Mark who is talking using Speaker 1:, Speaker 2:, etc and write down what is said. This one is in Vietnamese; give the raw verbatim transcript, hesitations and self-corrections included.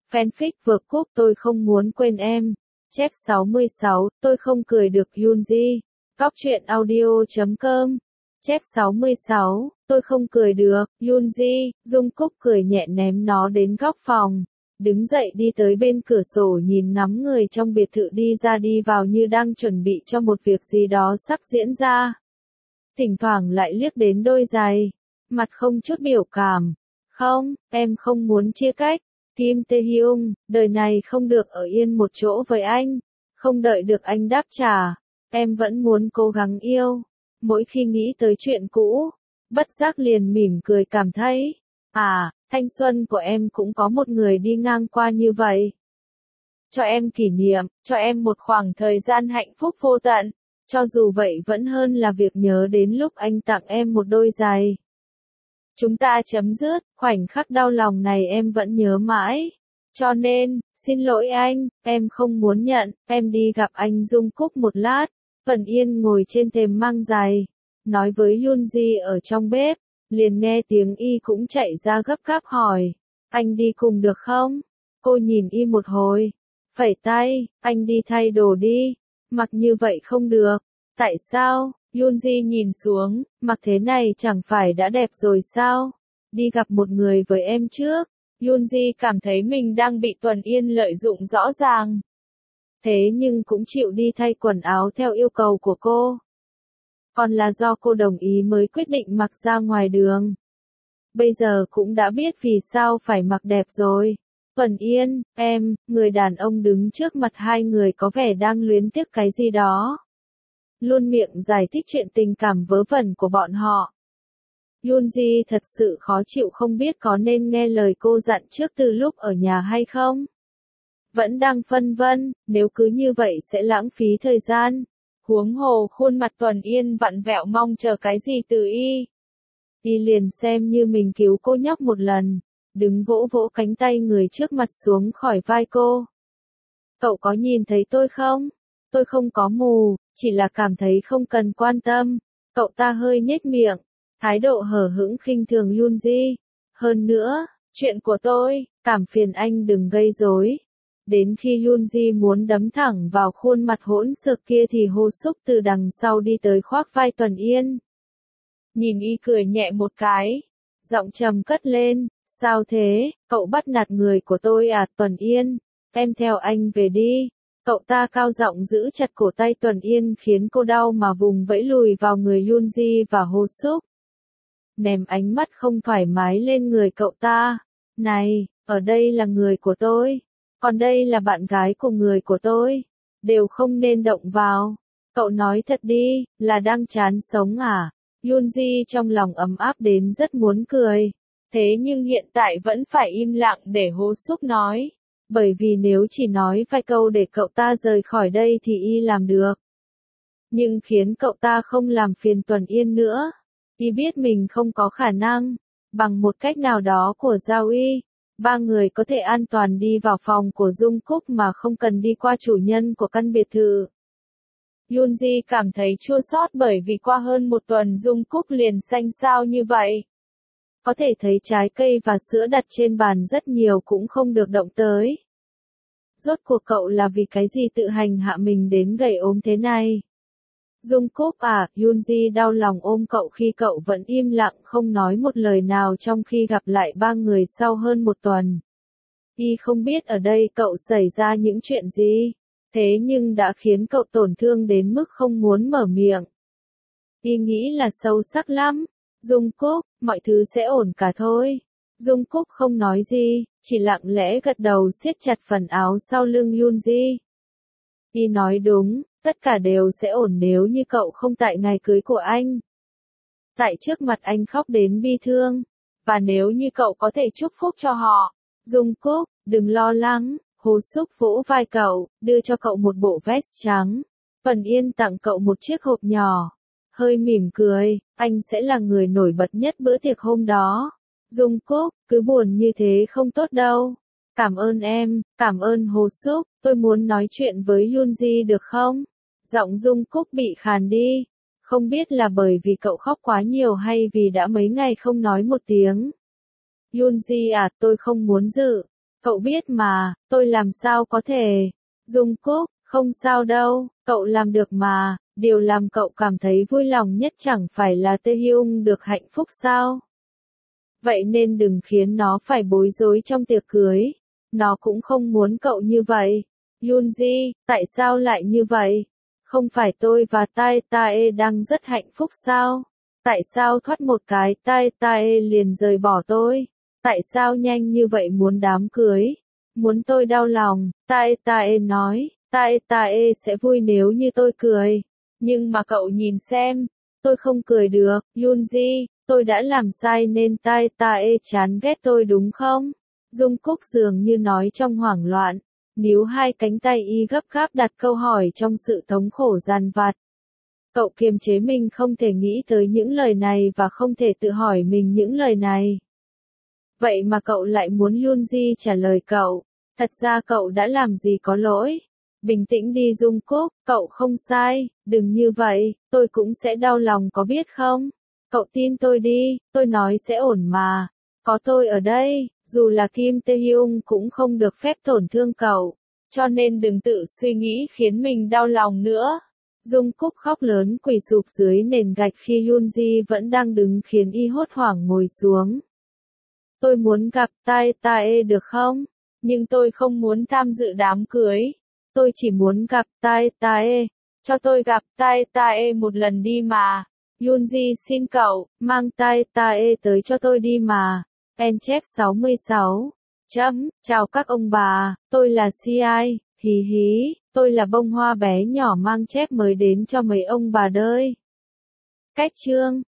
Speaker 1: Fanfic vượt cúp tôi không muốn quên em. Chép sáu mươi sáu, tôi không cười được Yoonji. Góc truyện audio chấm com. Chép sáu mươi sáu, tôi không cười được, Yoonji. Jungkook cười nhẹ ném nó đến góc phòng. Đứng dậy đi tới bên cửa sổ nhìn ngắm người trong biệt thự đi ra đi vào như đang chuẩn bị cho một việc gì đó sắp diễn ra. Thỉnh thoảng lại liếc đến đôi giày. Mặt không chút biểu cảm. Không, em không muốn chia cách. Kim Tae-hyung, đời này không được ở yên một chỗ với anh. Không đợi được anh đáp trả. Em vẫn muốn cố gắng yêu. Mỗi khi nghĩ tới chuyện cũ, bất giác liền mỉm cười cảm thấy. À, thanh xuân của em cũng có một người đi ngang qua như vậy. Cho em kỷ niệm, cho em một khoảng thời gian hạnh phúc vô tận. Cho dù vậy vẫn hơn là việc nhớ đến lúc anh tặng em một đôi giày. Chúng ta chấm dứt, khoảnh khắc đau lòng này em vẫn nhớ mãi. Cho nên, xin lỗi anh, em không muốn nhận, em đi gặp anh Jungkook một lát. Vân Yên ngồi trên thềm mang giày, nói với Yoonji ở trong bếp, liền nghe tiếng y cũng chạy ra gấp gáp hỏi, anh đi cùng được không? Cô nhìn y một hồi, phẩy tay, anh đi thay đồ đi, mặc như vậy không được. Tại sao? Yoonji nhìn xuống, mặc thế này chẳng phải đã đẹp rồi sao? Đi gặp một người với em trước. Yoonji cảm thấy mình đang bị Tuần Yên lợi dụng rõ ràng. Thế nhưng cũng chịu đi thay quần áo theo yêu cầu của cô. Còn là do cô đồng ý mới quyết định mặc ra ngoài đường. Bây giờ cũng đã biết vì sao phải mặc đẹp rồi. Tuần Yên, em, người đàn ông đứng trước mặt hai người có vẻ đang luyến tiếc cái gì đó. Luôn miệng giải thích chuyện tình cảm vớ vẩn của bọn họ. Yoonji thật sự khó chịu không biết có nên nghe lời cô dặn trước từ lúc ở nhà hay không. Vẫn đang phân vân, nếu cứ như vậy sẽ lãng phí thời gian. Huống hồ khuôn mặt Tuần Yên vặn vẹo mong chờ cái gì từ y. Y liền xem như mình cứu cô nhóc một lần, đứng vỗ vỗ cánh tay người trước mặt xuống khỏi vai cô. Cậu có nhìn thấy tôi không? Tôi không có mù, chỉ là cảm thấy không cần quan tâm. Cậu ta hơi nhếch miệng, thái độ hờ hững khinh thường Yoonji. Hơn nữa, chuyện của tôi, cảm phiền anh đừng gây rối. Đến khi Yoonji muốn đấm thẳng vào khuôn mặt hỗn xược kia thì Ho Suk từ đằng sau đi tới khoác vai Tuần Yên. Nhìn y cười nhẹ một cái, giọng trầm cất lên, sao thế, cậu bắt nạt người của tôi à? Tuần Yên, em theo anh về đi. Cậu ta cao giọng giữ chặt cổ tay Tuần Yên khiến cô đau mà vùng vẫy lùi vào người Yoonji và Ho Suk. Ném ánh mắt không thoải mái lên người cậu ta. Này, ở đây là người của tôi. Còn đây là bạn gái của người của tôi. Đều không nên động vào. Cậu nói thật đi, là đang chán sống à? Yoonji trong lòng ấm áp đến rất muốn cười. Thế nhưng hiện tại vẫn phải im lặng để Ho Suk nói. Bởi vì nếu chỉ nói vài câu để cậu ta rời khỏi đây thì y làm được. Nhưng khiến cậu ta không làm phiền Tuần Yên nữa. Y biết mình không có khả năng, bằng một cách nào đó của Giao Y, ba người có thể an toàn đi vào phòng của Jungkook mà không cần đi qua chủ nhân của căn biệt thự. Yoonji cảm thấy chua xót bởi vì qua hơn một tuần Jungkook liền xanh xao như vậy. Có thể thấy trái cây và sữa đặt trên bàn rất nhiều cũng không được động tới. Rốt cuộc cậu là vì cái gì tự hành hạ mình đến gầy ốm thế này? Jungkook à, Yoonji đau lòng ôm cậu khi cậu vẫn im lặng không nói một lời nào trong khi gặp lại ba người sau hơn một tuần. Y không biết ở đây cậu xảy ra những chuyện gì, thế nhưng đã khiến cậu tổn thương đến mức không muốn mở miệng. Y nghĩ là sâu sắc lắm. Jungkook, mọi thứ sẽ ổn cả thôi. Jungkook không nói gì, chỉ lặng lẽ gật đầu siết chặt phần áo sau lưng Yoonji. Y nói đúng. Tất cả đều sẽ ổn nếu như cậu không tại ngày cưới của anh. Tại trước mặt anh khóc đến bi thương. Và nếu như cậu có thể chúc phúc cho họ. Jungkook, đừng lo lắng. Ho Suk vỗ vai cậu, đưa cho cậu một bộ vest trắng. Vân Yên tặng cậu một chiếc hộp nhỏ. Hơi mỉm cười, anh sẽ là người nổi bật nhất bữa tiệc hôm đó. Jungkook, cứ buồn như thế không tốt đâu. Cảm ơn em, cảm ơn Ho Suk, tôi muốn nói chuyện với Yoonji được không? Giọng Jungkook bị khàn đi. Không biết là bởi vì cậu khóc quá nhiều hay vì đã mấy ngày không nói một tiếng. Yoonji à, tôi không muốn dự. Cậu biết mà, tôi làm sao có thể. Jungkook, không sao đâu, cậu làm được mà, điều làm cậu cảm thấy vui lòng nhất chẳng phải là Taehyung được hạnh phúc sao? Vậy nên đừng khiến nó phải bối rối trong tiệc cưới. Nó cũng không muốn cậu như vậy. Yoonji, tại sao lại như vậy? Không phải tôi và Tai Tae đang rất hạnh phúc sao? Tại sao thoát một cái Tai Tae liền rời bỏ tôi? Tại sao nhanh như vậy muốn đám cưới? Muốn tôi đau lòng, Tai Tae nói, Tai Tae sẽ vui nếu như tôi cười. Nhưng mà cậu nhìn xem, tôi không cười được, Yoonji, tôi đã làm sai nên Tai Tae chán ghét tôi đúng không? Jungkook dường như nói trong hoảng loạn, níu hai cánh tay y gấp gáp đặt câu hỏi trong sự thống khổ dằn vặt. Cậu kiềm chế mình không thể nghĩ tới những lời này và không thể tự hỏi mình những lời này. Vậy mà cậu lại muốn Yoonji trả lời cậu. Thật ra cậu đã làm gì có lỗi. Bình tĩnh đi Jungkook, cậu không sai, đừng như vậy, tôi cũng sẽ đau lòng có biết không? Cậu tin tôi đi, tôi nói sẽ ổn mà. Có tôi ở đây, dù là Kim Taehyung cũng không được phép tổn thương cậu. Cho nên đừng tự suy nghĩ khiến mình đau lòng nữa. Jungkook khóc lớn quỳ sụp dưới nền gạch khi Yoonji vẫn đang đứng khiến y hốt hoảng ngồi xuống. Tôi muốn gặp Tai Tae được không? Nhưng tôi không muốn tham dự đám cưới. Tôi chỉ muốn gặp Tai Tae. Cho tôi gặp Tai Tae một lần đi mà. Yoonji xin cậu, mang Tai Tae tới cho tôi đi mà. Enchep sáu mươi sáu. Chấm, chào các ông bà, tôi là xê i, hí hí, tôi là bông hoa bé nhỏ mang chép mới đến cho mấy ông bà đơi. Cách chương